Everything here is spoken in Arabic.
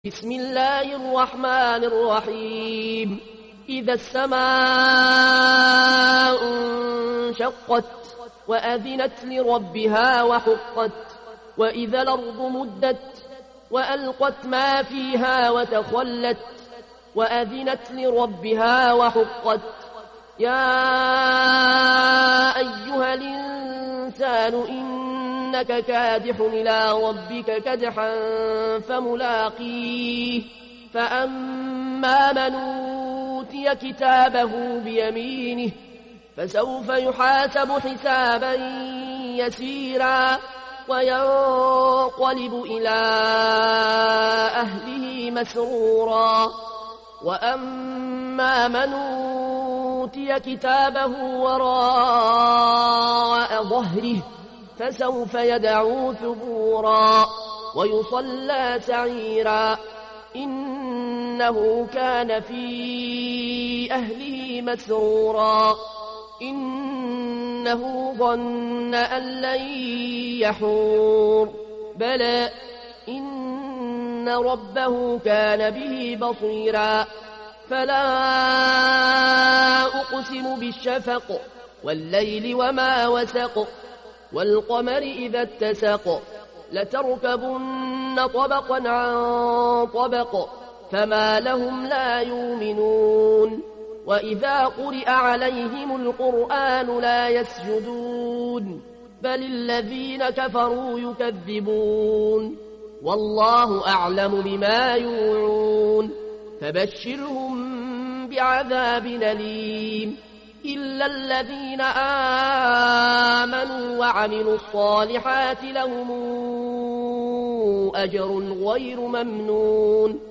بسم الله الرحمن الرحيم. إذا السماء انشقت وأذنت لربها وحقت وإذا الأرض مدت وألقت ما فيها وتخلت وأذنت لربها وحقت. يا أيها الإنسان إنك كادح إلى ربك كدحا فملاقيه. فأما من أوتي كتابه بيمينه فسوف يحاسب حسابا يسيرا وينقلب إلى أهله مسرورا. وأما من أوتي كتابه وراء ظهره فسوف يدعو ثبورا ويصلى سعيرا إنه كان في أهله مسرورا. إنه ظن أن لن يحور بلى إن ربه كان به بصيرا. فلا أقسم بالشفق والليل وما وسق والقمر إذا اتسق لتركبن طبقا عن طبق فما لهم لا يؤمنون. وإذا قرئ عليهم القرآن لا يسجدون بل الذين كفروا يكذبون والله أعلم بما يوعون. فبشرهم بعذاب أليم إلا الذين آمنوا وعملوا الصالحات لهم أجر غير ممنون.